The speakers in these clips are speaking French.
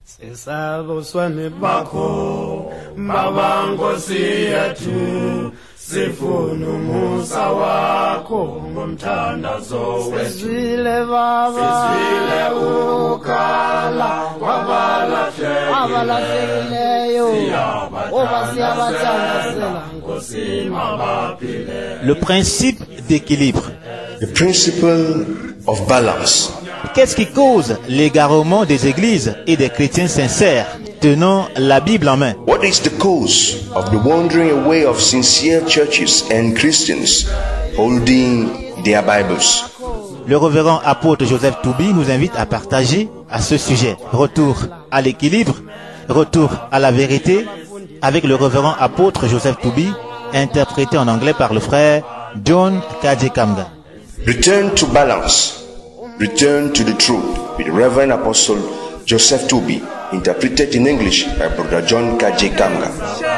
Sisabuswane bakho mabangosi yethu sifuna umusa wakho ngomthandazo wethu sizwile baba sizwile ukhala wabalahlekileyo oba siyabathandazela nkosi mabaphile. Le principe d'équilibre. The principle of balance. Qu'est-ce qui cause l'égarement des églises et des chrétiens sincères tenant la Bible en main? What is the cause of the wandering away of sincere churches and Christians holding their Bibles? Le révérend apôtre Joseph Toubi nous invite à partager à ce sujet. Retour à l'équilibre, retour à la vérité, avec le révérend apôtre Joseph Toubi, interprété en anglais par le frère John Kajekamga. Return to balance. Return to the truth with Reverend Apostle Joseph Toubi, interpreted in English by Brother John Kajekamga.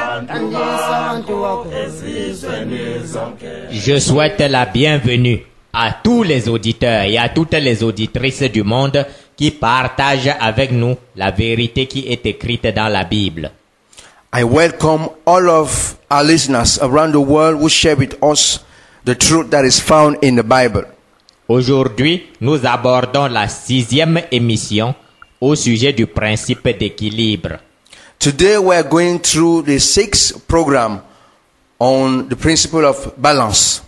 Je souhaite la bienvenue à tous les auditeurs et à toutes les auditrices du monde qui partagent avec nous la vérité qui est écrite dans la Bible. I welcome all of our listeners around the world who share with us the truth that is found in the Bible. Aujourd'hui, nous abordons la 6e émission au sujet du principe d'équilibre. Today we are going through the 6th program on the principle of balance.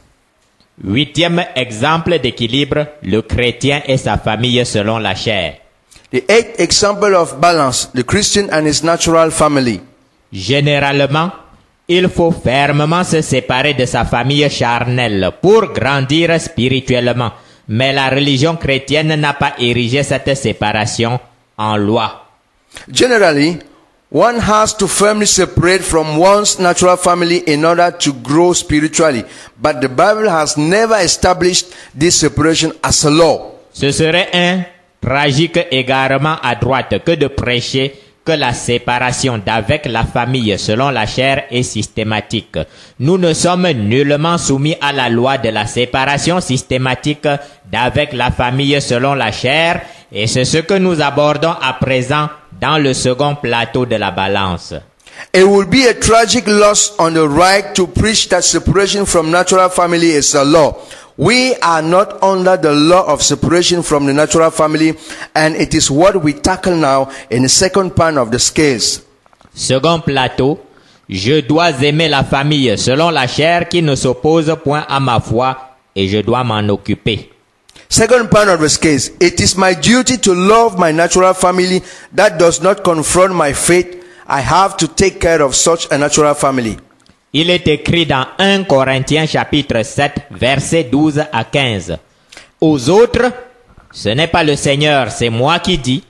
8e exemple d'équilibre, le chrétien et sa famille selon la chair. The 8th example of balance, the Christian and his natural family. Généralement, il faut fermement se séparer de sa famille charnelle pour grandir spirituellement. Mais la religion chrétienne n'a pas érigé cette séparation en loi. Generally, one has to firmly separate from one's natural family in order to grow spiritually. But the Bible has never established this separation as a law. Ce serait un tragique égarement à droite que de prêcher que la séparation d'avec la famille selon la chair est systématique. Nous ne sommes nullement soumis à la loi de la séparation systématique d'avec la famille selon la chair, et c'est ce que nous abordons à présent dans le second plateau de la balance. It will be a tragic loss on the right to preach that separation from natural family is a law. We are not under the law of separation from the natural family, and it is what we tackle now in the second part of the scales. Second plateau, je dois aimer la famille selon la chair qui ne s'oppose point à ma foi, et je dois m'en occuper. Second part of the scales, it is my duty to love my natural family that does not confront my faith. I have to take care of such a natural family. Il est écrit dans 1 Corinthiens chapitre 7, versets 12 à 15. Aux autres, ce n'est pas le Seigneur, c'est moi qui dis.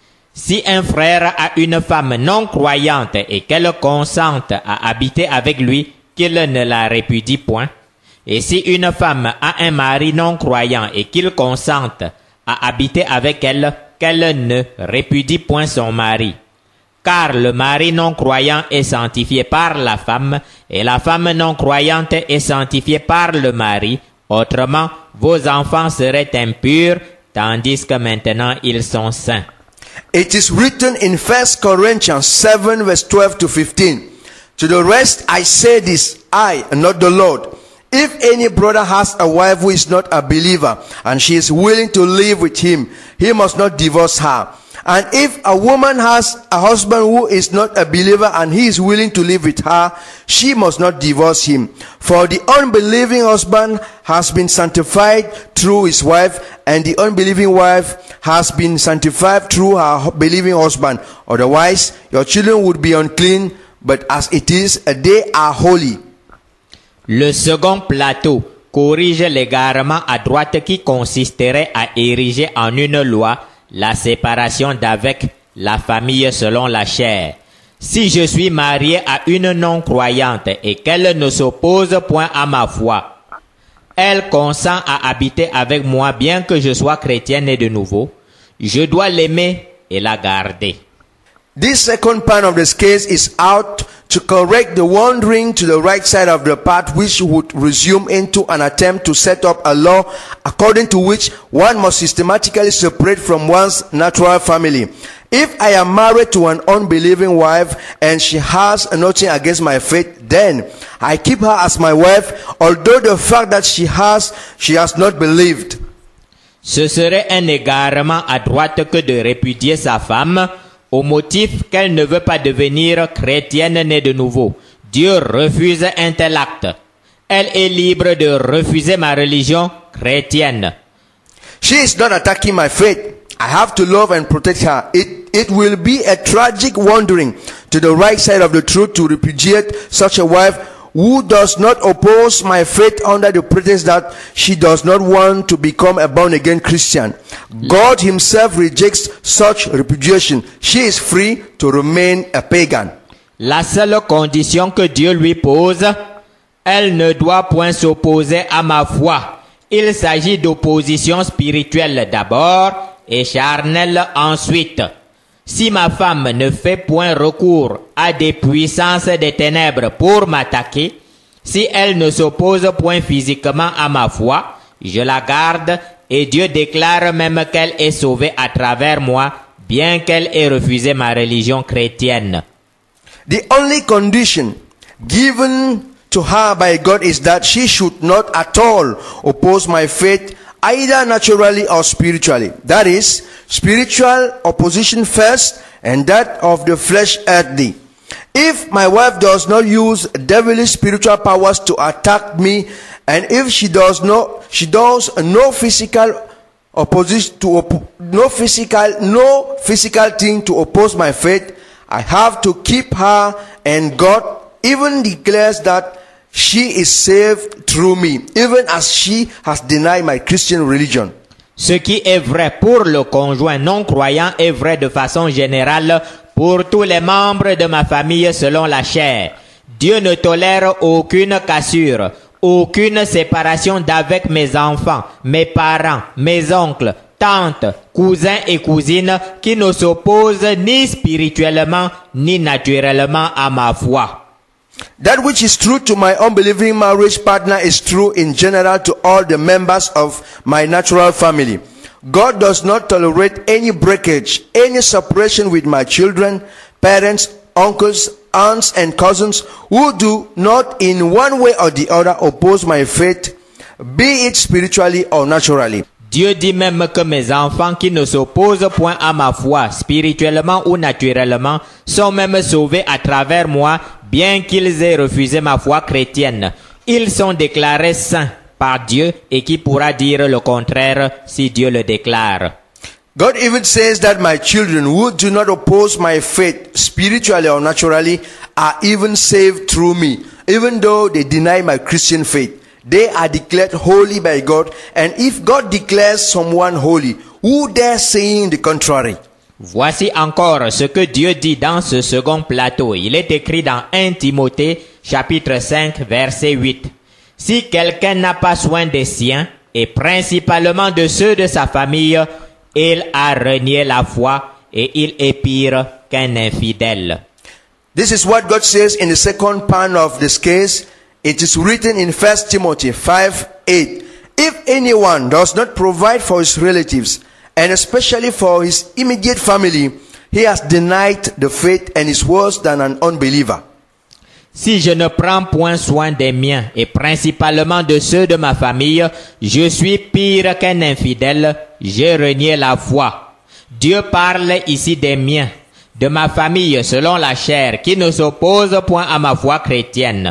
Si un frère a une femme non croyante et qu'elle consente à habiter avec lui, qu'il ne la répudie point. Et si une femme a un mari non croyant et qu'il consente à habiter avec elle, qu'elle ne répudie point son mari. Car le mari non croyant est sanctifié par la femme, et la femme non croyante est sanctifiée par le mari. Autrement, vos enfants seraient impurs, tandis que maintenant ils sont saints. It is written in 1 Corinthians 7 verse 12 to 15. To the rest I say this, I, and not the Lord. If any brother has a wife who is not a believer, and she is willing to live with him, he must not divorce her. And if a woman has a husband who is not a believer and he is willing to live with her, she must not divorce him. For the unbelieving husband has been sanctified through his wife, and the unbelieving wife has been sanctified through her believing husband. Otherwise, your children would be unclean, but as it is, they are holy. Le second plateau corrige l'égarement à droite qui consisterait à ériger en une loi la séparation d'avec la famille selon la chair. Si je suis marié à une non-croyante et qu'elle ne s'oppose point à ma foi, elle consent à habiter avec moi bien que je sois chrétienne et de nouveau, je dois l'aimer et la garder. This second part of the case is out to correct the wandering to the right side of the path, which would resume into an attempt to set up a law according to which one must systematically separate from one's natural family. If I am married to an unbelieving wife and she has nothing against my faith, then I keep her as my wife, although the fact that she has not believed. Ce serait un égarement à droite que de répudier sa femme au motif qu'elle ne veut pas devenir chrétienne née de nouveau. Dieu refuse un tel acte. Elle est libre de refuser ma religion chrétienne. She is not attacking my faith. I have to love and protect her. It will be a tragic wandering to the right side of the truth to repudiate such a wife who does not oppose my faith under the pretext that she does not want to become a born-again Christian. God himself rejects such repudiation. She is free to remain a pagan. La seule condition que Dieu lui pose, elle ne doit point s'opposer à ma foi. Il s'agit d'opposition spirituelle d'abord et charnelle ensuite. Si ma femme ne fait point recours à des puissances des ténèbres pour m'attaquer, si elle ne s'oppose point physiquement à ma foi, je la garde et Dieu déclare même qu'elle est sauvée à travers moi, bien qu'elle ait refusé ma religion chrétienne. The only condition given to her by God is that she should not at all oppose my faith, either naturally or spiritually. That is, spiritual opposition first, and that of the flesh earthly. If my wife does not use devilish spiritual powers to attack me, and if she does no physical opposition no physical thing to oppose my faith, I have to keep her, and God even declares that she is saved through me, even as she has denied my Christian religion. Ce qui est vrai pour le conjoint non-croyant est vrai de façon générale pour tous les membres de ma famille selon la chair. Dieu ne tolère aucune cassure, aucune séparation d'avec mes enfants, mes parents, mes oncles, tantes, cousins et cousines qui ne s'opposent ni spirituellement ni naturellement à ma foi. That which is true to my unbelieving marriage partner is true in general to all the members of my natural family. God does not tolerate any breakage, any separation with my children, parents, uncles, aunts, and cousins who do not in one way or the other oppose my faith, be it spiritually or naturally. Dieu dit même que mes enfants qui ne s'opposent point à ma foi, spirituellement ou naturellement, sont même sauvés à travers moi, bien qu'ils aient refusé ma foi chrétienne. Ils sont déclarés saints par Dieu, et qui pourra dire le contraire si Dieu le déclare. God even says that my children who do not oppose my faith, spiritually or naturally, are even saved through me, even though they deny my Christian faith. They are declared holy by God, and if God declares someone holy, who dare saying the contrary? Voici encore ce que Dieu dit dans ce second plateau. Il est écrit dans 1 Timothée, chapitre 5, verset 8. Si quelqu'un n'a pas soin des siens, et principalement de ceux de sa famille, il a renié la foi, et il est pire qu'un infidèle. This is what God says in the second part of this case. It is written in 1 Timothy 5:8. If anyone does not provide for his relatives, and especially for his immediate family, he has denied the faith and is worse than an unbeliever. Si je ne prends point soin des miens, et principalement de ceux de ma famille, je suis pire qu'un infidèle, j'ai renié la foi. Dieu parle ici des miens, de ma famille selon la chair, qui ne s'oppose point à ma foi chrétienne.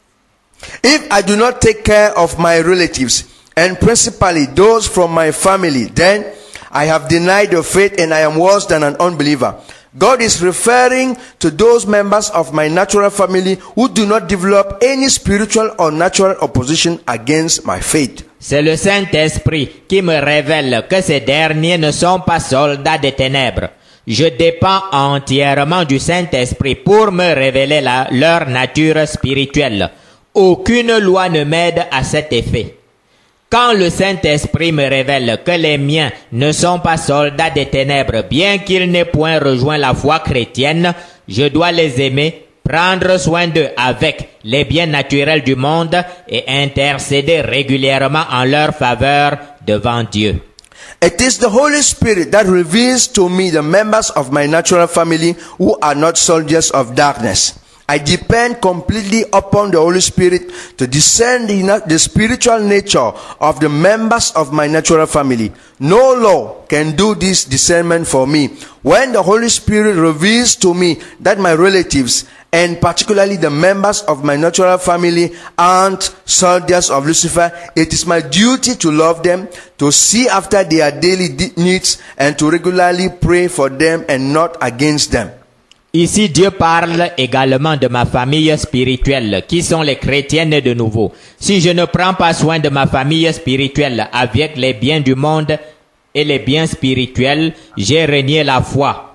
If I do not take care of my relatives, and principally those from my family, then I have denied the faith and I am worse than an unbeliever. God is referring to those members of my natural family who do not develop any spiritual or natural opposition against my faith. C'est le Saint-Esprit qui me révèle que ces derniers ne sont pas soldats des ténèbres. Je dépends entièrement du Saint-Esprit pour me révéler leur nature spirituelle. Aucune loi ne m'aide à cet effet. Quand le Saint-Esprit me révèle que les miens ne sont pas soldats des ténèbres, bien qu'ils n'aient point rejoint la foi chrétienne, je dois les aimer, prendre soin d'eux avec les biens naturels du monde et intercéder régulièrement en leur faveur devant Dieu. It is the Holy Spirit that reveals to me the members of my natural family who are not soldiers of darkness. I depend completely upon the Holy Spirit to discern the spiritual nature of the members of my natural family. No law can do this discernment for me. When the Holy Spirit reveals to me that my relatives, and particularly the members of my natural family, aren't soldiers of Lucifer, it is my duty to love them, to see after their daily needs, and to regularly pray for them and not against them. Ici, Dieu parle également de ma famille spirituelle, qui sont les chrétiens nés de nouveau. Si je ne prends pas soin de ma famille spirituelle avec les biens du monde et les biens spirituels, j'ai renié la foi.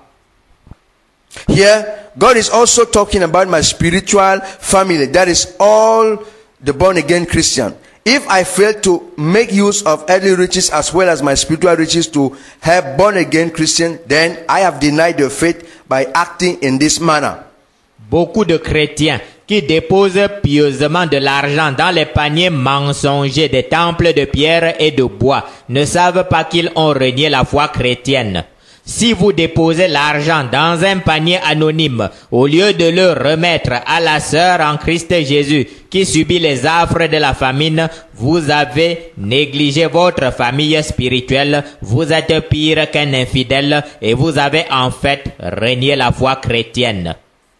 Here, God is also talking about my spiritual family. That is all the born-again Christian. If I fail to make use of earthly riches as well as my spiritual riches to help born-again Christians, then I have denied the faith by acting in this manner. Beaucoup de chrétiens qui déposent pieusement de l'argent dans les paniers mensongers des temples de pierre et de bois ne savent pas qu'ils ont renié la foi chrétienne. Si vous déposez l'argent dans un panier anonyme, au lieu de le remettre à la sœur en Christ Jésus qui subit les affres de la famine, vous avez négligé votre famille spirituelle, vous êtes pire qu'un infidèle et vous avez en fait renié la foi chrétienne.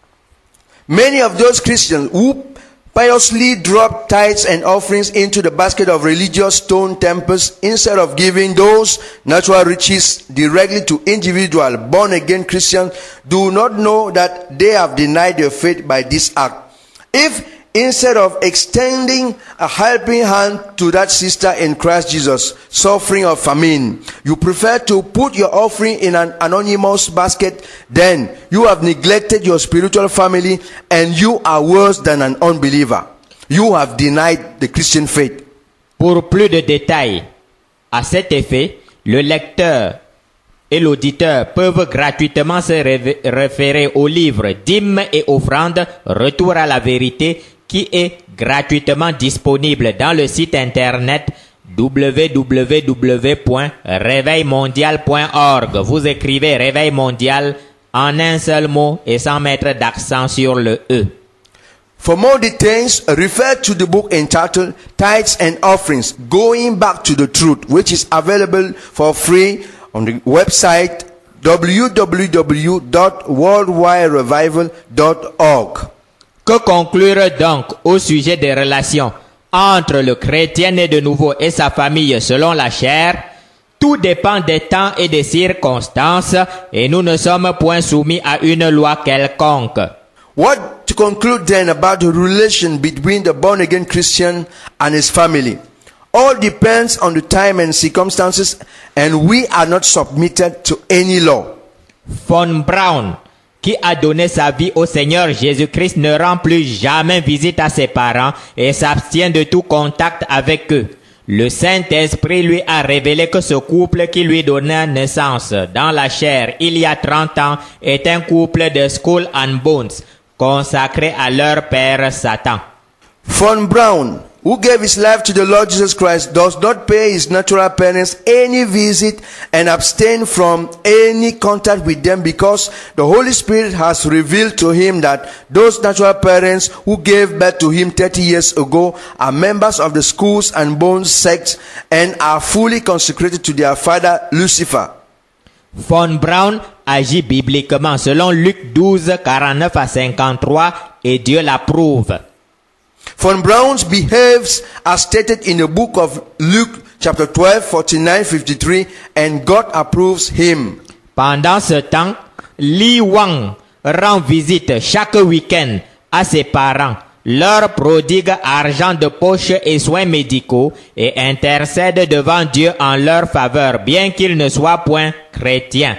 Many of those Christians who piously drop tithes and offerings into the basket of religious stone temples instead of giving those natural riches directly to individual born-again Christians do not know that they have denied their faith by this act. If instead of extending a helping hand to that sister in Christ Jesus suffering of famine, you prefer to put your offering in an anonymous basket, then you have neglected your spiritual family and you are worse than an unbeliever. You have denied the Christian faith. Pour plus de détails à cet effet, le lecteur et l'auditeur peuvent gratuitement se référer au livre Dîmes et offrandes, Retour à la vérité, qui est gratuitement disponible dans le site internet www.réveilmondial.org. Vous écrivez Réveil Mondial en un seul mot et sans mettre d'accent sur le E. For more details, refer to the book entitled Tithes and Offerings, Going Back to the Truth, which is available for free on the website www.worldwiderevival.org. Que conclure donc au sujet des relations entre le chrétien né de nouveau et sa famille selon la chair? Tout dépend des temps et des circonstances et nous ne sommes point soumis à une loi quelconque. What to conclude then about the relation between the born-again Christian and his family? All depends on the time and circumstances, and we are not submitted to any law. Von Braun, qui a donné sa vie au Seigneur Jésus-Christ, ne rend plus jamais visite à ses parents et s'abstient de tout contact avec eux. Le Saint-Esprit lui a révélé que ce couple qui lui donna naissance dans la chair il y a 30 ans est un couple de Skull and Bones, consacré à leur père Satan. Von Braun, who gave his life to the Lord Jesus Christ, does not pay his natural parents any visit and abstain from any contact with them because the Holy Spirit has revealed to him that those natural parents who gave birth to him 30 years ago are members of the Skulls and Bones sect and are fully consecrated to their father Lucifer. Von Braun agit bibliquement selon Luc 12, 49 à 53 et Dieu l'approuve. Von Braun behaves as stated in the book of Luke chapter 12, 49, 53 and God approves him. Pendant ce temps, Li Wang rend visite chaque week-end à ses parents, leur prodigue argent de poche et soins médicaux et intercède devant Dieu en leur faveur, bien qu'il ne soit point chrétien.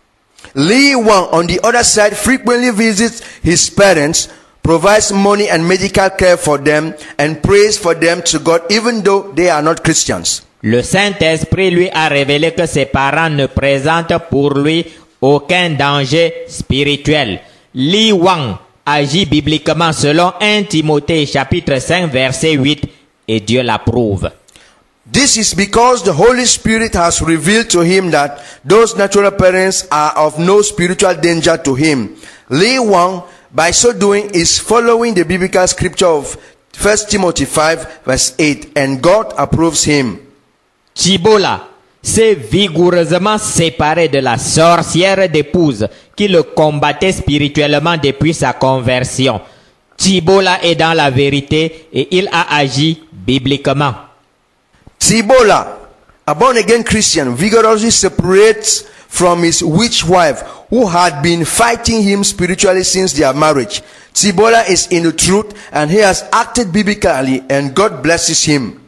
Li Wang, on the other side, frequently visits his parents, provides money and medical care for them, and prays for them to God even though they are not Christians. Le Saint-Esprit lui a révélé que ses parents ne présentent pour lui aucun danger spirituel. Li Wang agit bibliquement selon 1 Timothée chapitre 5 verset 8 et Dieu l'approuve. This is because the Holy Spirit has revealed to him that those natural parents are of no spiritual danger to him. Lee Wang, by so doing, is following the biblical scripture of 1 Timothy 5 verse 8, and God approves him. Chibola s'est vigoureusement séparé de la sorcière d'épouse qui le combattait spirituellement depuis sa conversion. Chibola est dans la vérité et il a agi bibliquement. Tibola, a born-again Christian, vigorously separates from his witch wife who had been fighting him spiritually since their marriage. Tibola is in the truth and he has acted biblically and God blesses him.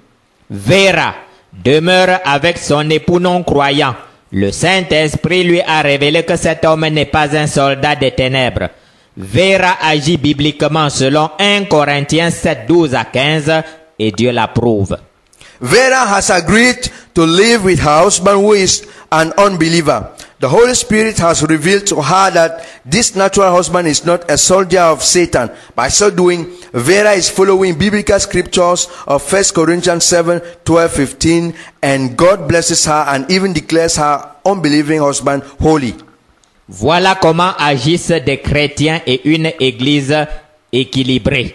Vera demeure avec son époux non-croyant. Le Saint-Esprit lui a révélé que cet homme n'est pas un soldat des ténèbres. Vera agit bibliquement selon 1 Corinthiens 7, 12 à 15 et Dieu l'approuve. Vera has agreed to live with her husband who is an unbeliever. The Holy Spirit has revealed to her that this natural husband is not a soldier of Satan. By so doing, Vera is following biblical scriptures of 1 Corinthians 7, 12, 15, and God blesses her and even declares her unbelieving husband holy. Voilà comment agissent des chrétiens et une église équilibrée.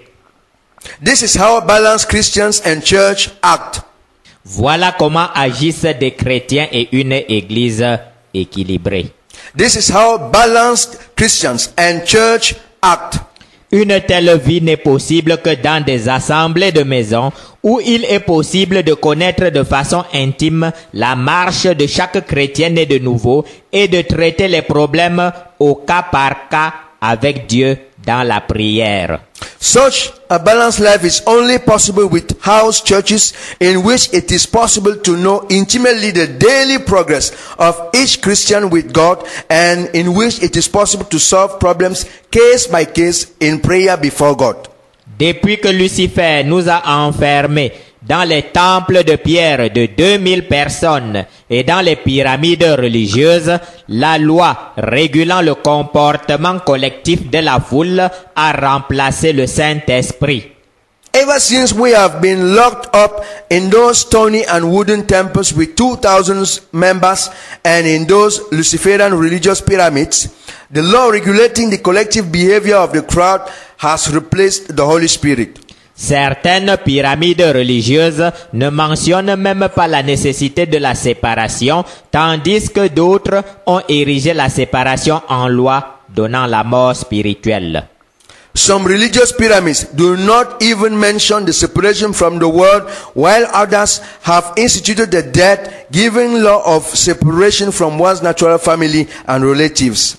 This is how balanced Christians and church act. Voilà comment agissent des chrétiens et une église équilibrée. This is how balanced Christians and church act. Une telle vie n'est possible que dans des assemblées de maisons où il est possible de connaître de façon intime la marche de chaque chrétien né de nouveau et de traiter les problèmes au cas par cas avec Dieu dans la prière. Such a balanced life is only possible with house churches in which it is possible to know intimately the daily progress of each Christian with God and in which it is possible to solve problems case by case in prayer before God. Depuis que Lucifer nous a enfermés dans les temples de pierre de 2000 personnes et dans les pyramides religieuses, la loi régulant le comportement collectif de la foule a remplacé le Saint-Esprit. Ever since we have been locked up in those stony and wooden temples with 2,000 members and in those Luciferian religious pyramids, the law regulating the collective behavior of the crowd has replaced the Holy Spirit. Certaines pyramides religieuses ne mentionnent même pas la nécessité de la séparation, tandis que d'autres ont érigé la séparation en loi, donnant la mort spirituelle. Some religious pyramids do not even mention the separation from the world, while others have instituted the death, giving law of separation from one's natural family and relatives.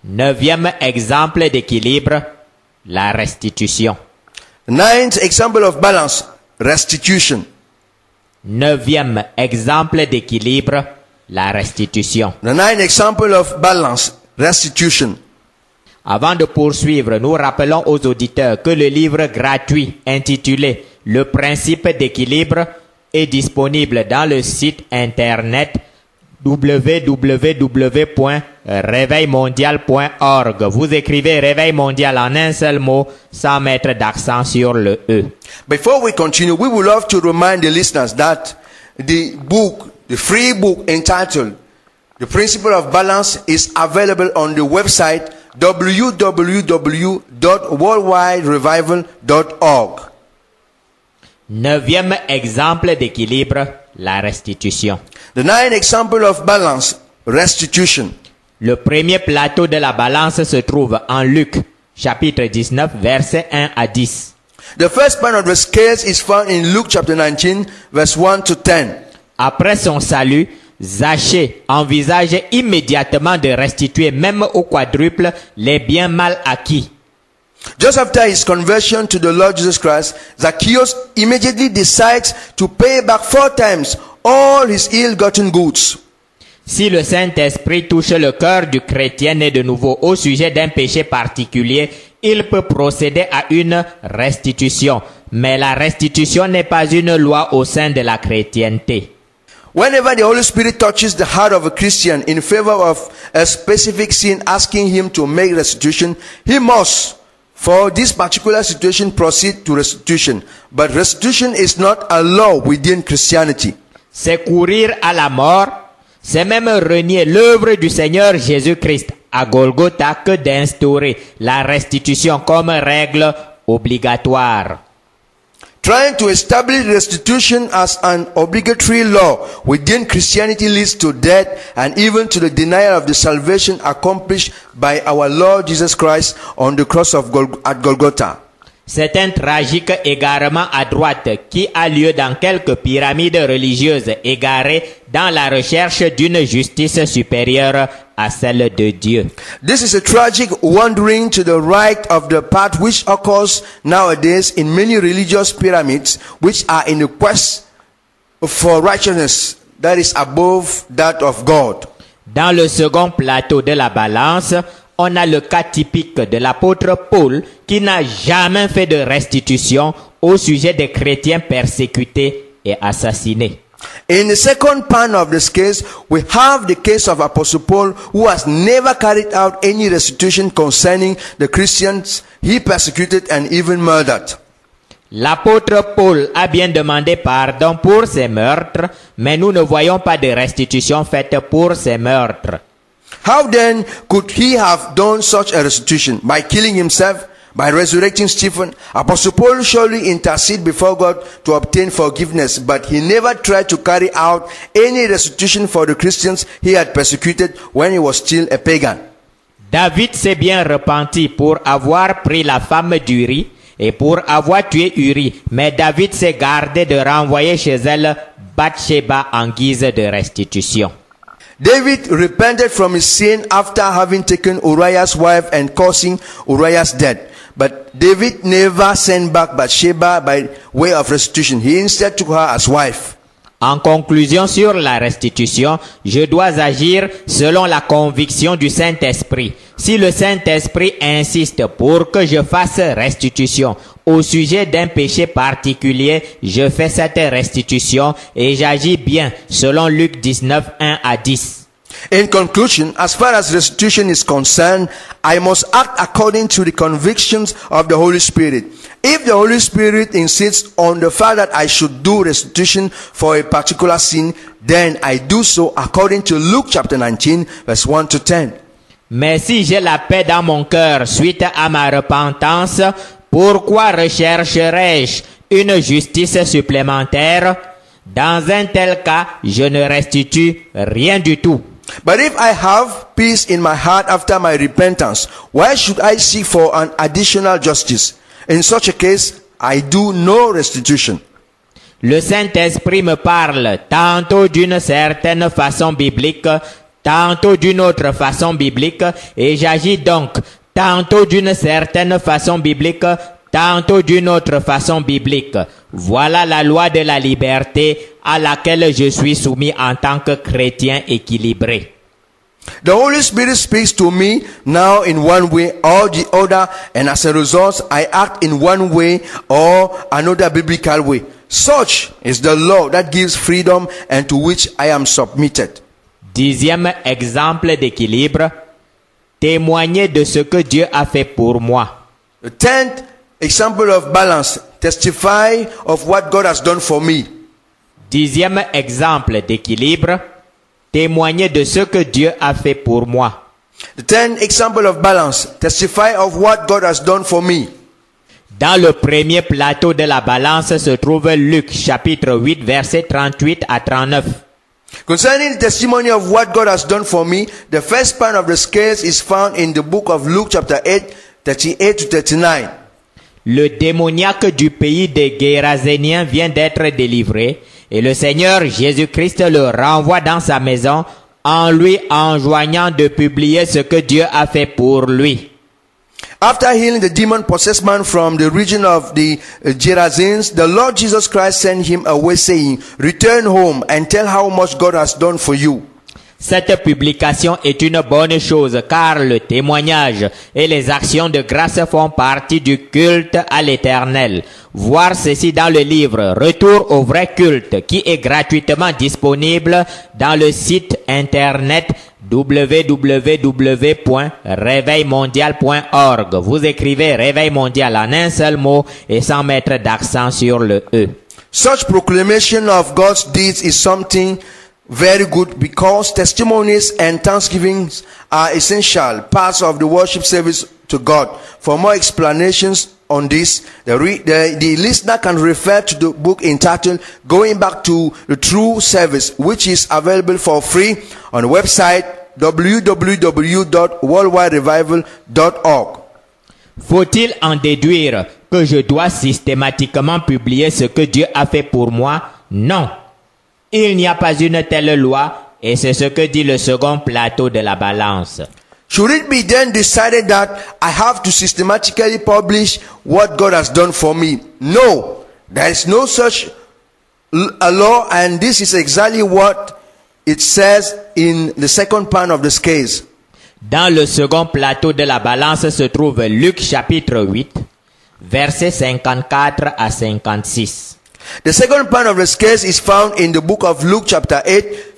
9e exemple d'équilibre, la restitution. 9th example of balance, restitution. 9e exemple d'équilibre, la restitution. The 9th example of balance, restitution. Avant de poursuivre, nous rappelons aux auditeurs que le livre gratuit intitulé « Le principe d'équilibre » est disponible dans le site internet www.réveilmondial.org. Vous écrivez Réveil mondial en un seul mot sans mettre d'accent sur le E. Before we continue, we would love to remind the listeners that the free book entitled The Principle of Balance is available on the website www.worldwiderevival.org. 9e exemple d'équilibre, la restitution. The 9th example of balance, restitution. Le premier plateau de la balance se trouve en Luc, chapitre 19, versets 1 à 10. The first part of the scales is found in Luke chapter 19, verse 1 to 10. Après son salut, Zachée envisage immédiatement de restituer même au quadruple les biens mal acquis. Just after his conversion to the Lord Jesus Christ, Zacchaeus immediately decides to pay back 4 times all his ill-gotten goods. Si le Saint-Esprit touche le cœur du chrétien né de nouveau au sujet d'un péché particulier, il peut procéder à une restitution. Mais la restitution n'est pas une loi au sein de la chrétienté. Whenever the Holy Spirit touches the heart of a Christian in favor of a specific sin, asking him to make restitution, he must, for this particular situation, proceed to restitution. But restitution is not a law within Christianity. c'est courir à la mort, c'est même renier l'œuvre du Seigneur Jésus-Christ à Golgotha que d'instaurer la restitution comme règle obligatoire. Trying to establish restitution as an obligatory law within Christianity leads to death and even to the denial of the salvation accomplished by our Lord Jesus Christ on the cross of at Golgotha. C'est un tragique égarement à droite qui a lieu dans quelques pyramides religieuses égarées dans la recherche d'une justice supérieure à celle de Dieu. This is a tragic wandering to the right of the path which occurs nowadays in many religious pyramids which are in the quest for righteousness that is above that of God. Dans le second plateau de la balance, on a le cas typique de l'apôtre Paul qui n'a jamais fait de restitution au sujet des chrétiens persécutés et assassinés. In the second pan of this case, we have the case of Apostle Paul who has never carried out any restitution concerning the Christians he persecuted and even murdered. L'apôtre Paul a bien demandé pardon pour ses meurtres, mais nous ne voyons pas de restitution faite pour ses meurtres. How then could he have done such a restitution? By killing himself? By resurrecting Stephen? Apostle Paul surely interceded before God to obtain forgiveness, but he never tried to carry out any restitution for the Christians he had persecuted when he was still a pagan. David s'est bien repenti pour avoir pris la femme d'Uri et pour avoir tué Uri, mais David s'est gardé de renvoyer chez elle Bathsheba en guise de restitution. David repented from his sin after having taken Uriah's wife and causing Uriah's death. But David never sent back Bathsheba by way of restitution. He instead took her as wife. En conclusion sur la restitution, je dois agir selon la conviction du Saint-Esprit. Si le Saint-Esprit insiste pour que je fasse restitution au sujet d'un péché particulier, je fais cette restitution et j'agis bien selon Luc 19, 1 à 10. In conclusion, as far as restitution is concerned, I must act according to the convictions of the Holy Spirit. If the Holy Spirit insists on the fact that I should do restitution for a particular sin, then I do so according to Luke chapter 19, verse 1 to 10. Mais si j'ai la paix dans mon cœur suite à ma repentance, pourquoi rechercherais-je une justice supplémentaire? Dans un tel cas, je ne restitue rien du tout. But if I have peace in my heart after my repentance, why should I seek for an additional justice? In such a case, I do no restitution. Le Saint-Esprit me parle tantôt d'une certaine façon biblique, tantôt d'une autre façon biblique, et j'agis donc tantôt d'une certaine façon biblique, tantôt d'une autre façon biblique. Voilà la loi de la liberté à laquelle je suis soumis en tant que chrétien équilibré. The Holy Spirit speaks to me now in one way or the other, and as a result, I act in one way or another biblical way. Such is the law that gives freedom and to which I am submitted. 10e exemple d'équilibre, témoigner de ce que Dieu a fait pour moi. The 10th example of balance, testify of what God has done for me. 10e exemple d'équilibre, témoigner de ce que Dieu a fait pour moi. The 10th example of balance, testify of what God has done for me. Dans le premier plateau de la balance se trouve Luc chapitre 8 versets 38 à 39. Concerning the testimony of what God has done for me, the first part of the scales is found in the book of Luke chapter 8, 38 to 39. Le démoniaque du pays des Géraséniens vient d'être délivré et le Seigneur Jésus-Christ le renvoie dans sa maison en lui enjoignant de publier ce que Dieu a fait pour lui. After healing the demon-possessed man from the region of the Gerasenes, the Lord Jesus Christ sent him away saying, "Return home and tell how much God has done for you." Cette publication est une bonne chose car le témoignage et les actions de grâce font partie du culte à l'Éternel. Voir ceci dans le livre Retour au vrai culte qui est gratuitement disponible dans le site internet www.réveilmondial.org. Vous écrivez Réveil mondial en un seul mot et sans mettre d'accent sur le E. Such proclamation of God's deeds is something very good because testimonies and thanksgivings are essential parts of the worship service to God. For more explanations on this, the listener can refer to the book entitled Going Back to the True Service, which is available for free on the website www.worldwiderevival.org. Faut-il en déduire que je dois systématiquement publier ce que Dieu a fait pour moi? Non. Il n'y a pas une telle loi, et c'est ce que dit le second plateau de la balance. Should it be then decided that I have to systematically publish what God has done for me? No, there is no such a law, and this is exactly what it says in the second part of the scales. Dans le second plateau de la balance se trouve Luc chapitre 8, versets 54 à 56. The second part of the scales is found in the book of Luke chapter 8,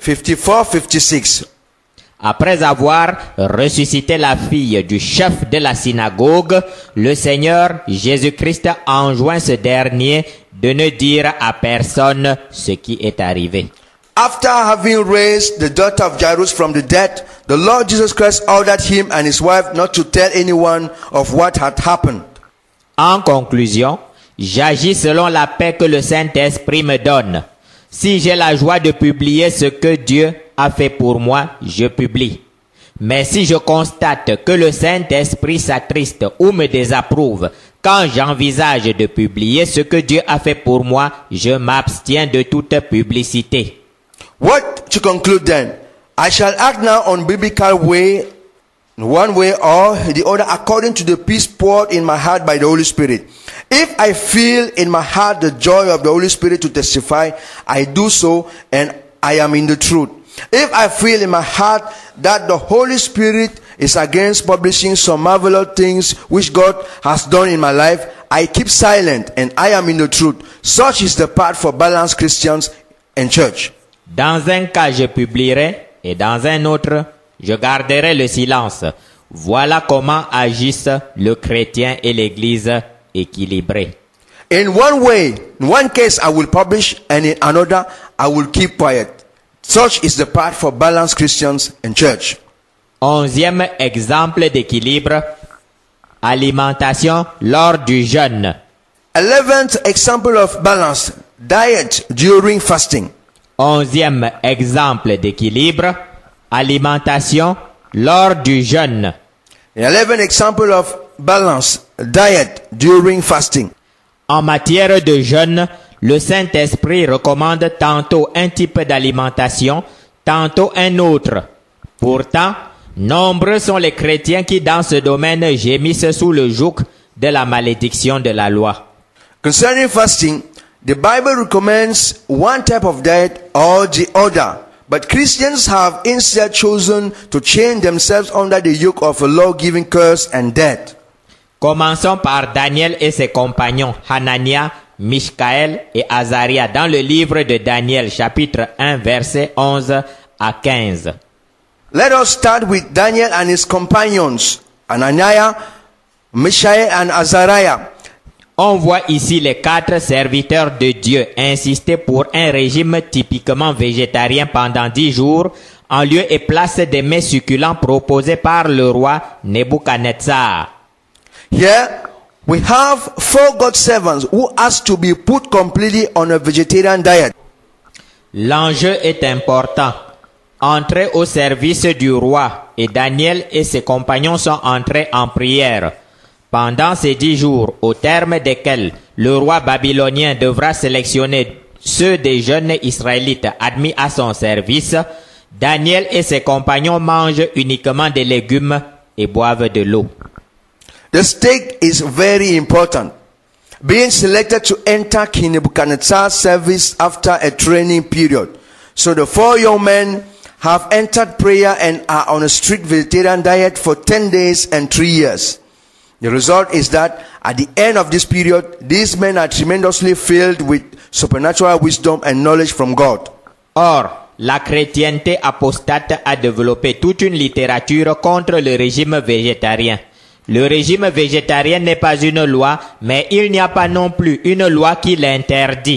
54-56. Après avoir ressuscité la fille du chef de la synagogue, le Seigneur Jésus-Christ enjoint ce dernier de ne dire à personne ce qui est arrivé. After having raised the daughter of Jairus from the dead, the Lord Jesus Christ ordered him and his wife not to tell anyone of what had happened. En conclusion, j'agis selon la paix que le Saint-Esprit me donne. Si j'ai la joie de publier ce que Dieu a fait pour moi, je publie. Mais si je constate que le Saint-Esprit s'attriste ou me désapprouve, quand j'envisage de publier ce que Dieu a fait pour moi, je m'abstiens de toute publicité. What to conclude then? I shall act now on biblical way, one way or the other, according to the peace poured in my heart by the Holy Spirit. If I feel in my heart the joy of the Holy Spirit to testify, I do so, and I am in the truth. If I feel in my heart that the Holy Spirit is against publishing some marvelous things which God has done in my life, I keep silent, and I am in the truth. Such is the path for balanced Christians and church. Dans un cas, je publierai, et dans un autre, je garderai le silence. Voilà comment agissent le chrétien et l'Église équilibrée. In one way, in one case I will publish, and in another I will keep quiet. Such is the path for balanced Christians and church. 11e exemple d'équilibre, alimentation lors du jeûne. 11th example of balance, diet during fasting. 11e exemple d'équilibre, alimentation lors du jeûne. 11th example of balance, diet during fasting. En matière de jeûne, le Saint-Esprit recommande tantôt un type d'alimentation, tantôt un autre. Pourtant, nombreux sont les chrétiens qui dans ce domaine gémissent sous le joug de la malédiction de la loi. Concerning fasting, the Bible recommends one type of diet or the other, but Christians have instead chosen to chain themselves under the yoke of a law-giving curse and death. Commençons par Daniel et ses compagnons, Hanania, Michkaël et Azaria, dans le livre de Daniel, chapitre 1, versets 11 à 15. Let us start with Daniel and his companions, Ananiah, Mishael and Azariah. On voit ici les 4 serviteurs de Dieu insister pour un régime typiquement végétarien pendant 10 jours, en lieu et place des mets succulents proposés par le roi Nebuchadnezzar. Here we have 4 God servants who asked to be put completely on a vegetarian diet. L'enjeu est important. Entrés au service du roi, et Daniel et ses compagnons sont entrés en prière. Pendant ces 10 jours, au terme desquels le roi babylonien devra sélectionner ceux des jeunes Israélites admis à son service, Daniel et ses compagnons mangent uniquement des légumes et boivent de l'eau. The stake is very important. Being selected to enter King Nebuchadnezzar's service after a training period. So the 4 young men have entered prayer and are on a strict vegetarian diet for 10 days and 3 years. The result is that at the end of this period, these men are tremendously filled with supernatural wisdom and knowledge from God. Or, la chrétienté apostate a développé toute une littérature contre le régime végétarien. Le régime végétarien n'est pas une loi, mais il n'y a pas non plus une loi qui l'interdit.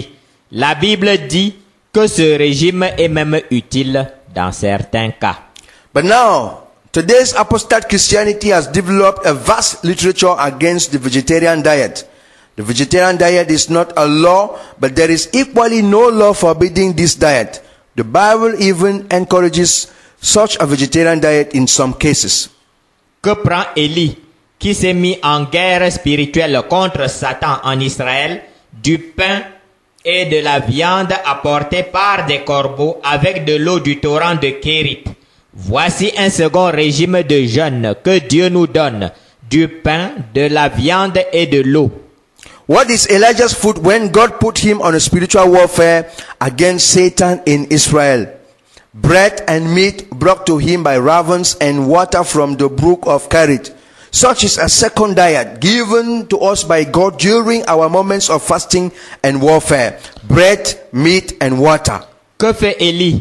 La Bible dit que ce régime est même utile dans certains cas. But now, today's apostate Christianity has developed a vast literature against the vegetarian diet. The vegetarian diet is not a law, but there is equally no law forbidding this diet. The Bible even encourages such a vegetarian diet in some cases. Que prend Élie, qui s'est mis en guerre spirituelle contre Satan en Israël, du pain et de la viande apportés par des corbeaux avec de l'eau du torrent de Kérit? Voici un second régime de jeûne que Dieu nous donne, du pain, de la viande et de l'eau. What is Elijah's food when God put him on a spiritual warfare against Satan in Israel? Bread and meat brought to him by ravens and water from the brook of Kerit. Such is a second diet given to us by God during our moments of fasting and warfare. Bread, meat and water. Que fait Élie?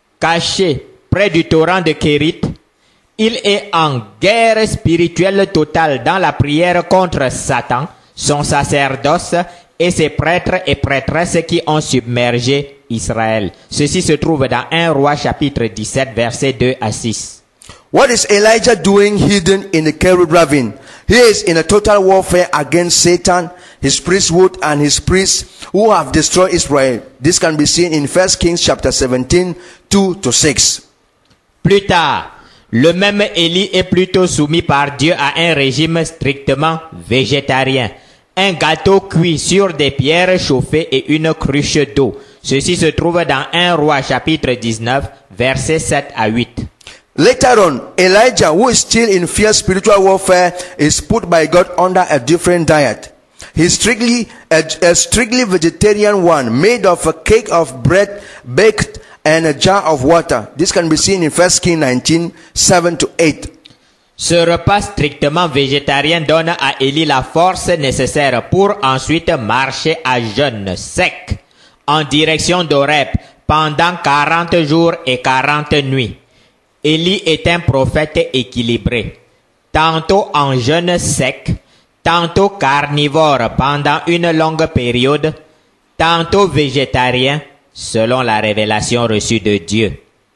Caché près du torrent de Kérit, il est en guerre spirituelle totale dans la prière contre Satan, son sacerdoce et ses prêtres et prêtresses qui ont submergé Israël. Ceci se trouve dans 1 Roi chapitre 17 versets 2 à 6. What is Elijah doing hidden in the Kerit ravine? He is in a total warfare against Satan, his priesthood and his priests who have destroyed Israel. This can be seen in 1 Kings chapter 17, 2 to 6. Plus tard, le même Élie est plutôt soumis par Dieu à un régime strictement végétarien. Un gâteau cuit sur des pierres chauffées et une cruche d'eau. Ceci se trouve dans 1 Roi chapitre 19, versets 7 à 8. Later on, Elijah, who is still in fierce spiritual warfare, is put by God under a different diet. He's strictly a strictly vegetarian one, made of a cake of bread baked and a jar of water. This can be seen in 1 Kings 19, 7 to 8. Ce repas strictement végétarien donne à Élie la force nécessaire pour ensuite marcher à jeûne sec en direction d'Horeb pendant 40 jours et 40 nuits. Élie est un prophète équilibré, tantôt en jeûne sec, tantôt carnivore pendant une longue période, tantôt végétarien selon la révélation reçue de Dieu.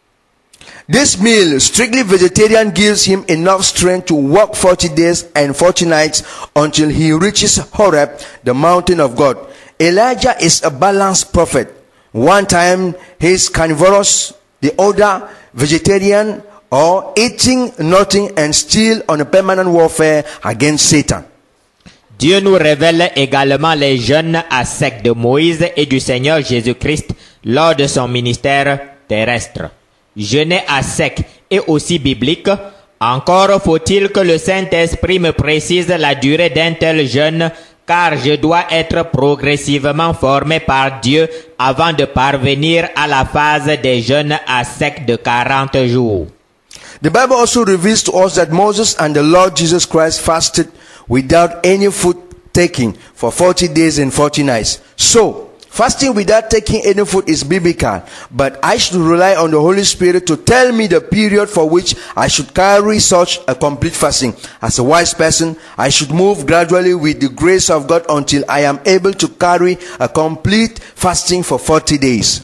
This meal, strictly vegetarian, gives him enough strength to walk 40 days and 40 nights until he reaches Horeb, the mountain of God. Elijah is a balanced prophet. One time he is carnivorous, the other vegetarian, or eating nothing and still on a permanent warfare against Satan. Dieu nous révèle également les jeûnes à sec de Moïse et du Seigneur Jésus-Christ lors de son ministère terrestre. Jeûner à sec est aussi biblique. Encore faut-il que le Saint-Esprit me précise la durée d'un tel jeûne, car je dois être progressivement formé par Dieu avant de parvenir à la phase des jeûnes à sec de 40 jours. The Bible also reveals to us that Moses and the Lord Jesus Christ fasted without any food taking for 40 days and 40 nights. So, fasting without taking any food is biblical, but I should rely on the Holy Spirit to tell me the period for which I should carry such a complete fasting. As a wise person, I should move gradually with the grace of God until I am able to carry a complete fasting for 40 days.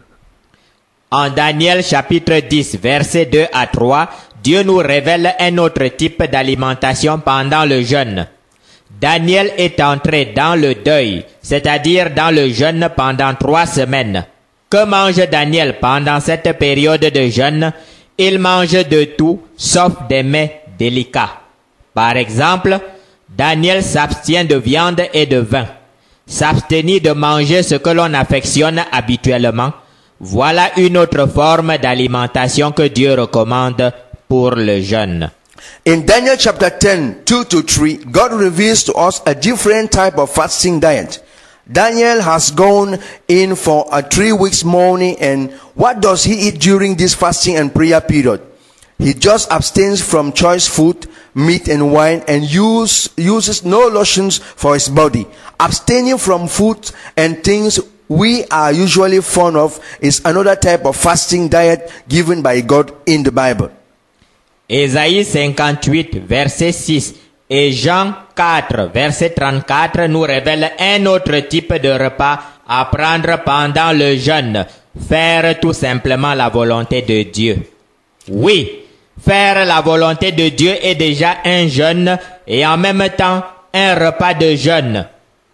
En Daniel chapitre 10, versets 2 à 3, Dieu nous révèle un autre type d'alimentation pendant le jeûne. Daniel est entré dans le deuil, c'est-à-dire dans le jeûne pendant 3 semaines. Que mange Daniel pendant cette période de jeûne? Il mange de tout, sauf des mets délicats. Par exemple, Daniel s'abstient de viande et de vin. S'abstenir de manger ce que l'on affectionne habituellement, voilà une autre forme d'alimentation que Dieu recommande pour le jeûne. In Daniel chapter 10, 2 to 3, God reveals to us a different type of fasting diet. Daniel has gone in for a 3 weeks mourning, and what does he eat during this fasting and prayer period? He just abstains from choice food, meat and wine, and uses no lotions for his body. Abstaining from food and things we are usually fond of is another type of fasting diet given by God in the Bible. Ésaïe 58, verset 6 et Jean 4, verset 34 nous révèlent un autre type de repas apprendre pendant le jeûne, faire tout simplement la volonté de Dieu. Oui, faire la volonté de Dieu est déjà un jeûne et en même temps un repas de jeûne.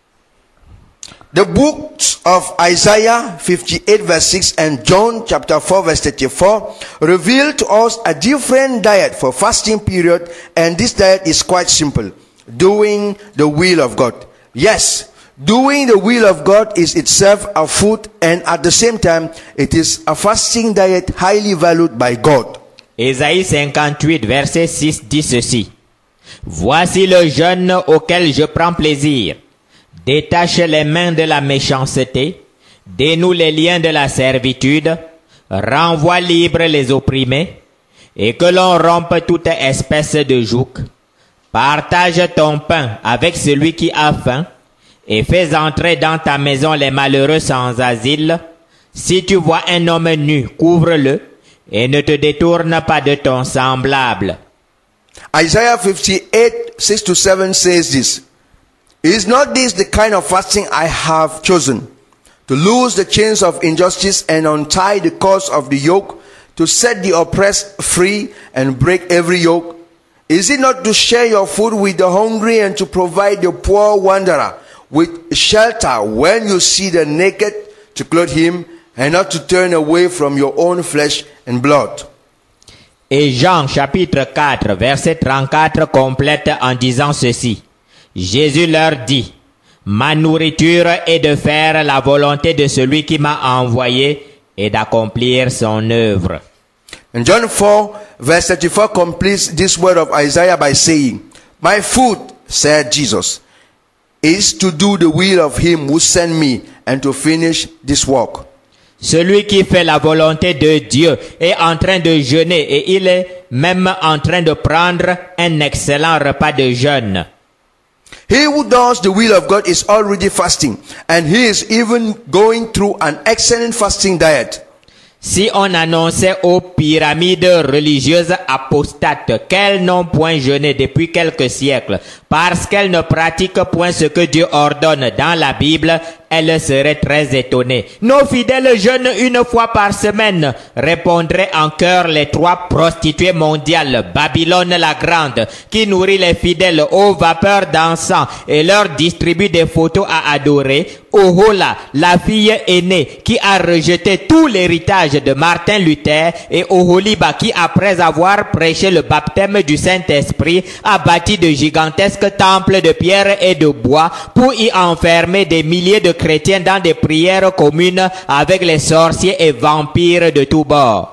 The books of Isaiah 58 verse 6 and John chapter 4 verse 34 reveal to us a different diet for fasting period, and this diet is quite simple: doing the will of God. Yes, doing the will of God is itself a food, and at the same time it is a fasting diet highly valued by God. Ésaïe 58 verset 6 dit ceci: Voici le jeûne auquel je prends plaisir. Détache les mains de la méchanceté, dénoue les liens de la servitude, renvoie libres les opprimés, et que l'on rompe toute espèce de joug. Partage ton pain avec celui qui a faim, et fais entrer dans ta maison les malheureux sans asile. Si tu vois un homme nu, couvre-le, et ne te détourne pas de ton semblable. Isaiah 58 6-7 says this: Is not this the kind of fasting I have chosen? To loose the chains of injustice and untie the cords of the yoke, to set the oppressed free and break every yoke? Is it not to share your food with the hungry and to provide the poor wanderer with shelter when you see the naked, to clothe him, and not to turn away from your own flesh and blood? Et Jean chapitre 4 verset 34 complète en disant ceci: Jésus leur dit: Ma nourriture est de faire la volonté de celui qui m'a envoyé et d'accomplir son œuvre. And John 4 verse 34 completes this word of Isaiah by saying, My food, said Jesus, is to do the will of him who sent me and to finish this work. Celui qui fait la volonté de Dieu est en train de jeûner et il est même en train de prendre un excellent repas de jeûne. He who does the will of God is already fasting, and he is even going through an excellent fasting diet. Si on annonçait aux pyramides religieuses apostates qu'elles n'ont point jeûné depuis quelques siècles parce qu'elles ne pratiquent point ce que Dieu ordonne dans la Bible, elles seraient très étonnées. Nos fidèles jeûnent une fois par semaine, répondraient en chœur les trois prostituées mondiales, Babylone la Grande, qui nourrit les fidèles aux vapeurs d'encens et leur distribue des photos à adorer, Ohola, la fille aînée, qui a rejeté tout l'héritage de Martin Luther, et Oholiba, qui après avoir prêché le baptême du Saint-Esprit, a bâti de gigantesques temples de pierre et de bois pour y enfermer des milliers de chrétiens dans des prières communes avec les sorciers et vampires de tous bords.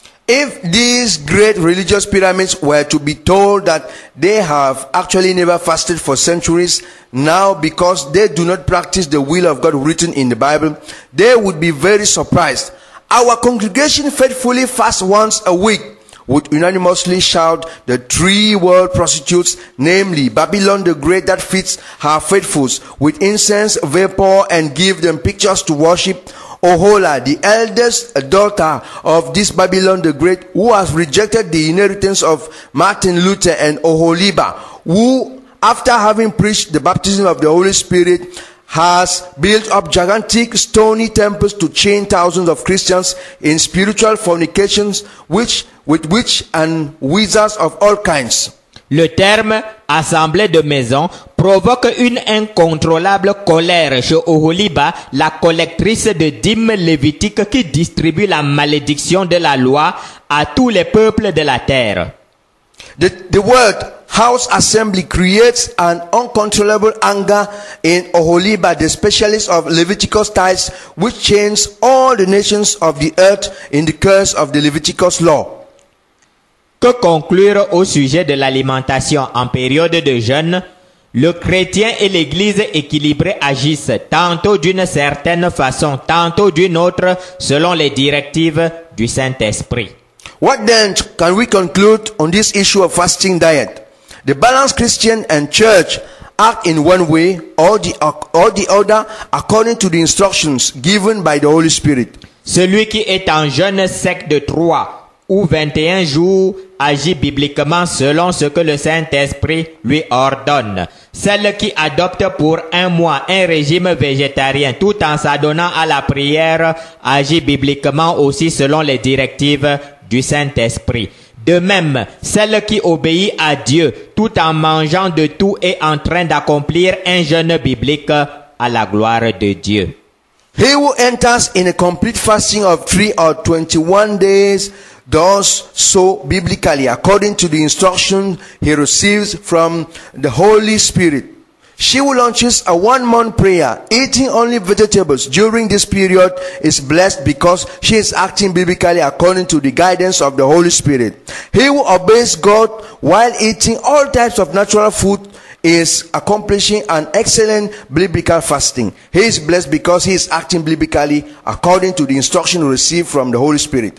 If these great religious pyramids were to be told that they have actually never fasted for centuries now because they do not practice the will of God written in the Bible, they would be very surprised. Our congregation faithfully fasts once a week, would unanimously shout the three world prostitutes, namely Babylon the Great, that feeds her faithfuls with incense, vapor, and give them pictures to worship. Ohola, the eldest daughter of this Babylon the Great, who has rejected the inheritance of Martin Luther, and Oholiba, who, after having preached the baptism of the Holy Spirit, has built up gigantic stony temples to chain thousands of Christians in spiritual fornications with witch and wizards of all kinds. Le terme assemblée de maison provoque une incontrôlable colère chez Oholiba, la collectrice de dîmes lévitiques qui distribue la malédiction de la loi à tous les peuples de la terre. The word house assembly creates an uncontrollable anger in Oholiba, the specialist of Leviticus tithes, which chains all the nations of the earth in the curse of the Leviticus law. Que conclure au sujet de l'alimentation en période de jeûne? Le chrétien et l'église équilibrée agissent tantôt d'une certaine façon, tantôt d'une autre, selon les directives du Saint-Esprit. What then can we conclude on this issue of fasting diet? The balanced Christian and church act in one way or the other according to the instructions given by the Holy Spirit. Celui qui est en jeûne sec de Troie ou 21 jours agit bibliquement selon ce que le Saint-Esprit lui ordonne. Celle qui adopte pour un mois un régime végétarien tout en s'adonnant à la prière agit bibliquement aussi selon les directives du Saint-Esprit. De même, celle qui obéit à Dieu tout en mangeant de tout est en train d'accomplir un jeûne biblique à la gloire de Dieu. He who enters in a complete fasting of 3 or 21 days does so biblically according to the instruction he receives from the Holy Spirit. She who launches a 1-month prayer, eating only vegetables during this period, is blessed because she is acting biblically according to the guidance of the Holy Spirit. He who obeys God while eating all types of natural food is accomplishing an excellent biblical fasting. He is blessed because he is acting biblically according to the instruction received from the Holy Spirit.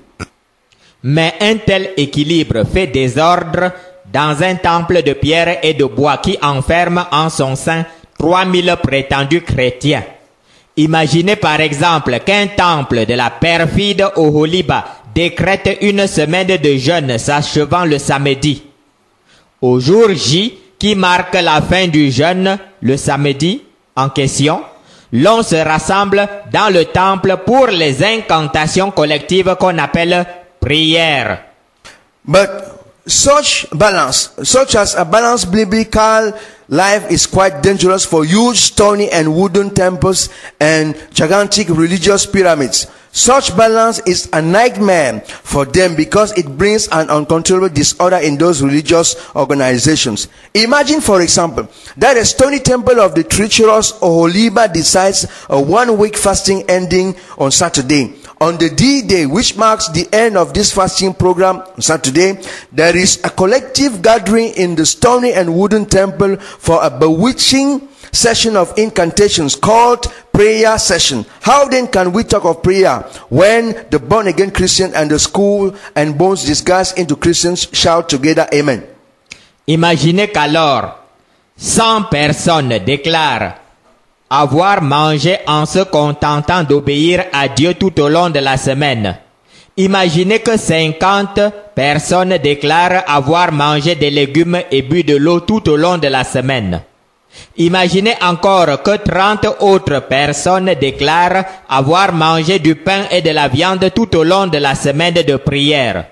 Mais un tel équilibre fait désordre dans un temple de pierre et de bois qui enferme en son sein 3000 prétendus chrétiens. Imaginez par exemple qu'un temple de la perfide Oholiba décrète une semaine de jeûne s'achevant le samedi. Au jour J, qui marque la fin du jeûne, le samedi en question, l'on se rassemble dans le temple pour les incantations collectives qu'on appelle prières. But such as a balanced biblical life is quite dangerous for huge stony and wooden temples and gigantic religious pyramids. Such balance is a nightmare for them because it brings an uncontrollable disorder in those religious organizations. Imagine, for example, that a stony temple of the treacherous Oholiba decides a 1-week fasting ending on Saturday. On the D-Day, which marks the end of this fasting program on Saturday, there is a collective gathering in the stony and wooden temple for a bewitching session of incantations called prayer session. How then can we talk of prayer when the born-again Christian and the skull and bones disguised into Christians shout together Amen? Imaginez qu'alors 100 personnes déclarent avoir mangé en se contentant d'obéir à Dieu tout au long de la semaine. Imaginez que 50 personnes déclarent avoir mangé des légumes et bu de l'eau tout au long de la semaine. Imaginez encore que 30 autres personnes déclarent avoir mangé du pain et de la viande tout au long de la semaine de prière.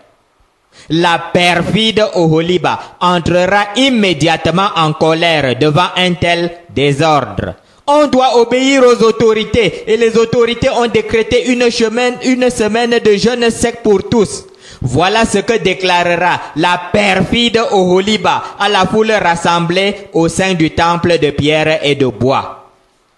La perfide Oholiba entrera immédiatement en colère devant un tel désordre. On doit obéir aux autorités et les autorités ont décrété une semaine de jeûne sec pour tous. Voilà ce que déclarera la perfide Oholiba à la foule rassemblée au sein du temple de pierre et de bois.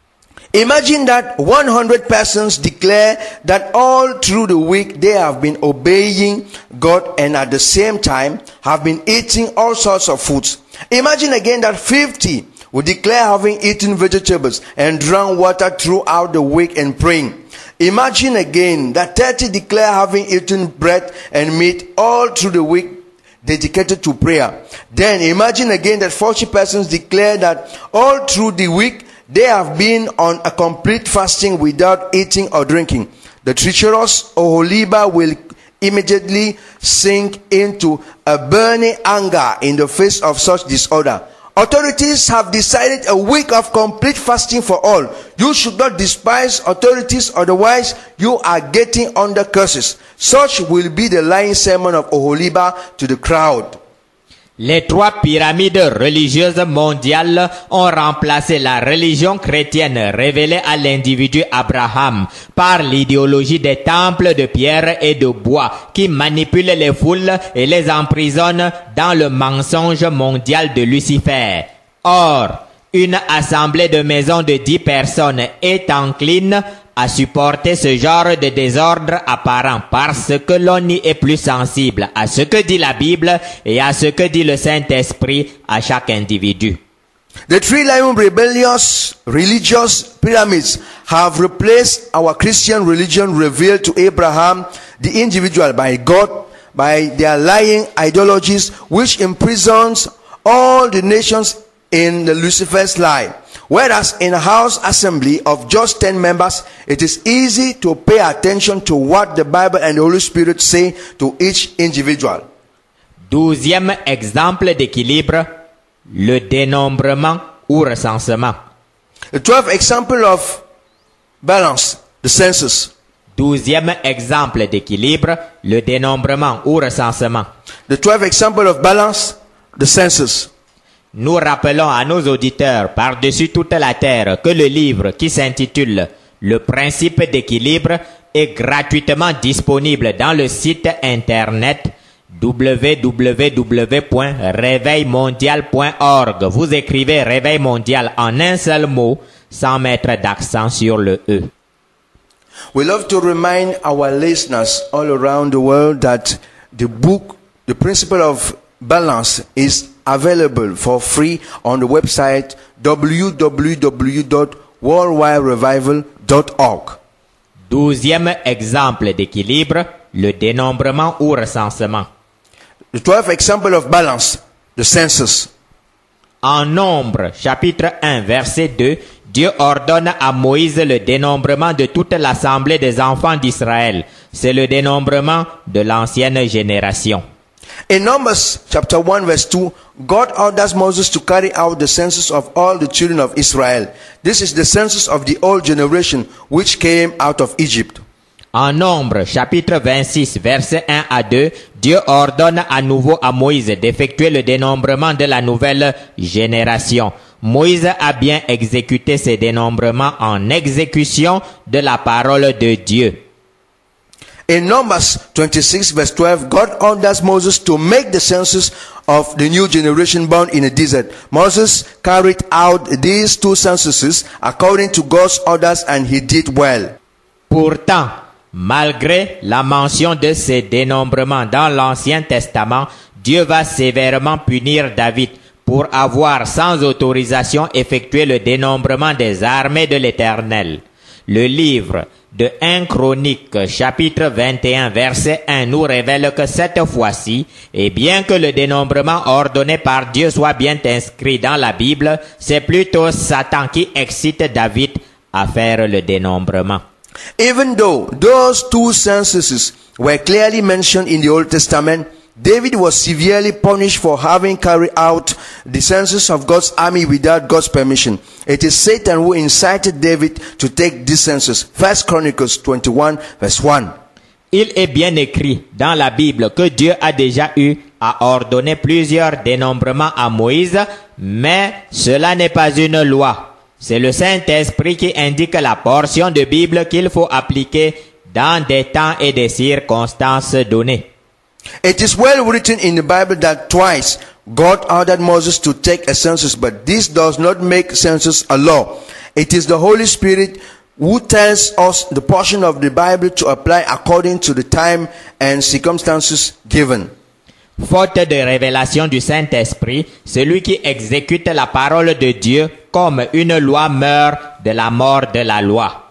Imagine that 100 persons declare that all through the week they have been obeying God and at the same time have been eating all sorts of foods. Imagine again that 50 will declare having eaten vegetables and drunk water throughout the week and praying. Imagine again that 30 declare having eaten bread and meat all through the week dedicated to prayer. Then imagine again that 40 persons declare that all through the week they have been on a complete fasting without eating or drinking. The treacherous Oholiba will immediately sink into a burning anger in the face of such disorder. Authorities have decided a week of complete fasting for all. You should not despise authorities, otherwise you are getting under curses. Such will be the lying sermon of Oholiba to the crowd. Les 3 pyramides religieuses mondiales ont remplacé la religion chrétienne révélée à l'individu Abraham par l'idéologie des temples de pierre et de bois qui manipulent les foules et les emprisonnent dans le mensonge mondial de Lucifer. Or, une assemblée de maisons de 10 personnes est encline à supporter ce genre de désordre apparent parce que l'on y est plus sensible à ce que dit la Bible et à ce que dit le Saint-Esprit à chaque individu. The 3 lion rebellious religious pyramids have replaced our Christian religion revealed to Abraham, the individual, by God, by their lying ideologies which imprisons all the nations in the Lucifer's lie. Whereas in a house assembly of just 10 members, it is easy to pay attention to what the Bible and the Holy Spirit say to each individual. 12e exemple d'équilibre, le dénombrement ou recensement. The 12th example of balance, the census. 12e exemple d'équilibre, le dénombrement ou recensement. The 12th example of balance, the census. Nous rappelons à nos auditeurs par-dessus toute la terre que le livre qui s'intitule « Le principe d'équilibre » est gratuitement disponible dans le site internet www.réveilmondial.org. Vous écrivez Réveil mondial en un seul mot sans mettre d'accent sur le E. We love to remind our listeners all around the world that the book, The Principle of Balance, is available for free on the website www.worldwiderevival.org. 12e exemple d'équilibre, le dénombrement ou recensement. The 12th example of balance, the census. En Nombre, chapitre 1, verset 2, Dieu ordonne à Moïse le dénombrement de toute l'assemblée des enfants d'Israël. C'est le dénombrement de l'ancienne génération. In Numbers chapter 1 verse 2, God orders Moses to carry out the census of all the children of Israel. This is the census of the old generation which came out of Egypt. En Nombre, chapitre 26, versets 1 à 2, Dieu ordonne à nouveau à Moïse d'effectuer le dénombrement de la nouvelle génération. Moïse a bien exécuté ces dénombrements en exécution de la parole de Dieu. In Numbers 26 verse 12, God orders Moses to make the census of the new generation born in the desert. Moses carried out these two censuses according to God's orders, and he did well. Pourtant, malgré la mention de ces dénombrements dans l'Ancien Testament, Dieu va sévèrement punir David pour avoir sans autorisation effectué le dénombrement des armées de l'Éternel. Le livre de 1 Chronique, chapitre 21, verset 1 nous révèle que cette fois-ci, et bien que le dénombrement ordonné par Dieu soit bien inscrit dans la Bible, c'est plutôt Satan qui excite David à faire le dénombrement. Even though those two censuses were clearly mentioned in the Old Testament, David was severely punished for having carried out the census of God's army without God's permission. It is Satan who incited David to take this census. 1 Chronicles 21 verse 1. Il est bien écrit dans la Bible que Dieu a déjà eu à ordonner plusieurs dénombrements à Moïse, mais cela n'est pas une loi. C'est le Saint-Esprit qui indique la portion de Bible qu'il faut appliquer dans des temps et des circonstances données. It is well written in the Bible that twice God ordered Moses to take a census, but this does not make census a law. It is the Holy Spirit who tells us the portion of the Bible to apply according to the time and circumstances given. Faute de révélation du Saint-Esprit, celui qui exécute la parole de Dieu comme une loi meurt de la mort de la loi.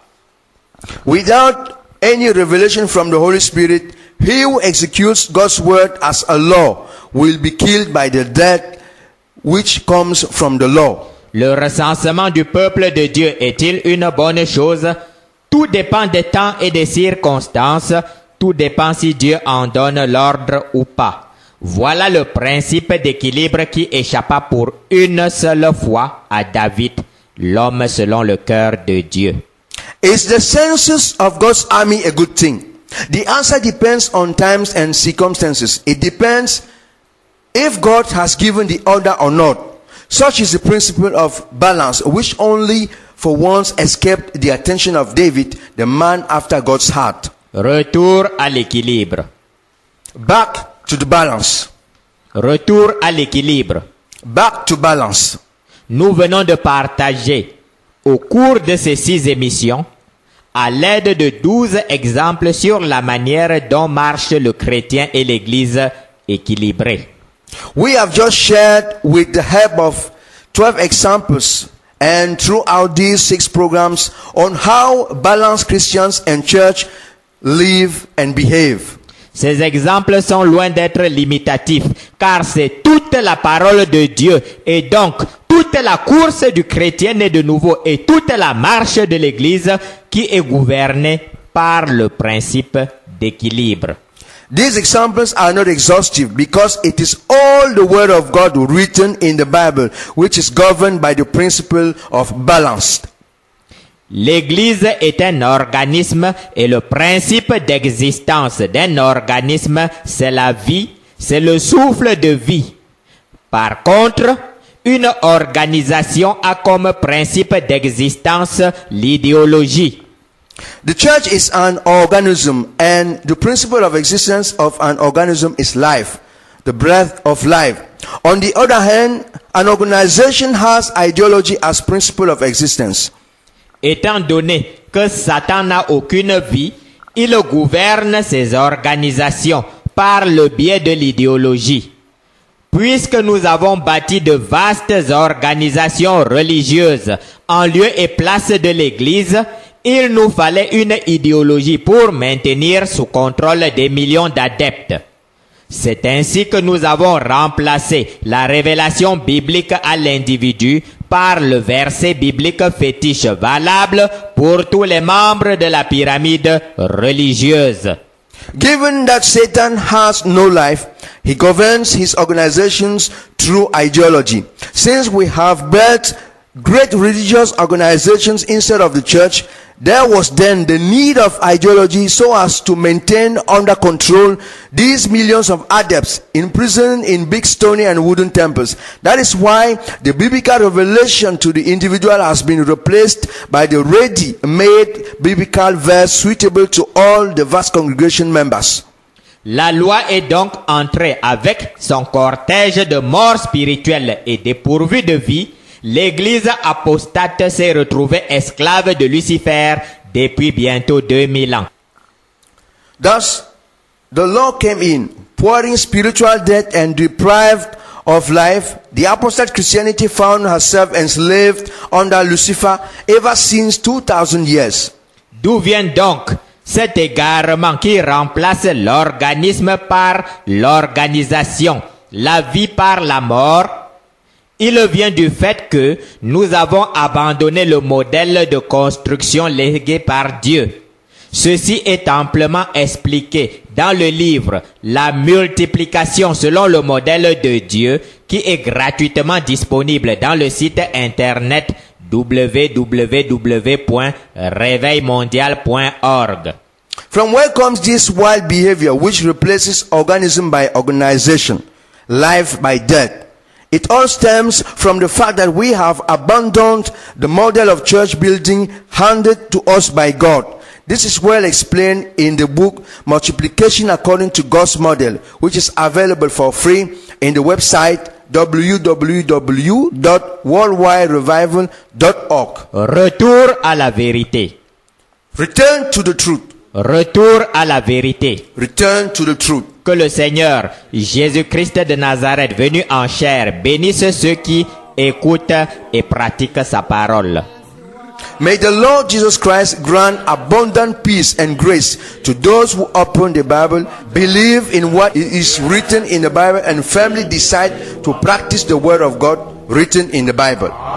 Without any revelation from the Holy Spirit, he who executes God's word as a law will be killed by the death which comes from the law. Le recensement du peuple de Dieu est-il une bonne chose? Tout dépend des temps et des circonstances. Tout dépend si Dieu en donne l'ordre ou pas. Voilà le principe d'équilibre qui échappa pour une seule fois à David, l'homme selon le cœur de Dieu. Is the census of God's army a good thing? The answer depends on times and circumstances. It depends if God has given the order or not. Such is the principle of balance, which only for once escaped the attention of David, the man after God's heart. Retour à l'équilibre. Back to the balance. Retour à l'équilibre. Back to balance. Nous venons de partager au cours de ces 6 émissions, à l'aide de 12 exemples sur la manière dont marche le chrétien et l'Église équilibrée. We have just shared with the help of 12 examples and throughout these 6 programs on how balanced Christians and church live and behave. Ces exemples sont loin d'être limitatifs, car c'est toute la parole de Dieu et donc toute toute la course du chrétien né de nouveau et toute la marche de l'Église qui est gouvernée par le principe d'équilibre. These examples are not exhaustive because it is all the word of God written in the Bible, which is governed by the principle of balance. L'Église est un organisme et le principe d'existence d'un organisme, c'est la vie, c'est le souffle de vie. Par contre, une organisation a comme principe d'existence l'idéologie. The church is an organism, and the principle of existence of an organism is life, the breath of life. On the other hand, an organization has ideology as principle of existence. Étant donné que Satan n'a aucune vie, il gouverne ses organisations par le biais de l'idéologie. Puisque nous avons bâti de vastes organisations religieuses en lieu et place de l'Église, il nous fallait une idéologie pour maintenir sous contrôle des millions d'adeptes. C'est ainsi que nous avons remplacé la révélation biblique à l'individu par le verset biblique fétiche valable pour tous les membres de la pyramide religieuse. Given that Satan has no life, he governs his organizations through ideology. Since we have built great religious organizations instead of the church, there was then the need of ideology so as to maintain under control these millions of adepts imprisoned in big stony and wooden temples. That is why the biblical revelation to the individual has been replaced by the ready-made biblical verse suitable to all the vast congregation members. La loi est donc entrée avec son cortège de morts spirituelles et dépourvue de vie. L'Église apostate s'est retrouvée esclave de Lucifer depuis bientôt 2000 ans. Thus, the law came in, pouring spiritual death and deprived of life. The apostate Christianity found herself enslaved under Lucifer ever since 2000 years. D'où vient donc cet égarement qui remplace l'organisme par l'organisation, la vie par la mort? Il vient du fait que nous avons abandonné le modèle de construction légué par Dieu. Ceci est amplement expliqué dans le livre La multiplication selon le modèle de Dieu qui est gratuitement disponible dans le site internet www.réveilmondial.org. From where comes this wild behavior which replaces organism by organization, life by death? It all stems from the fact that we have abandoned the model of church building handed to us by God. This is well explained in the book Multiplication According to God's Model, which is available for free in the website www.worldwiderevival.org. Retour à la vérité. Return to the truth. Retour à la vérité. Return to the truth. Que le Seigneur Jésus-Christ de Nazareth, venu en chair, bénisse ceux qui écoutent et pratiquent sa parole. May the Lord Jesus Christ grant abundant peace and grace to those who open the Bible, believe in what is written in the Bible, and firmly decide to practice the word of God written in the Bible.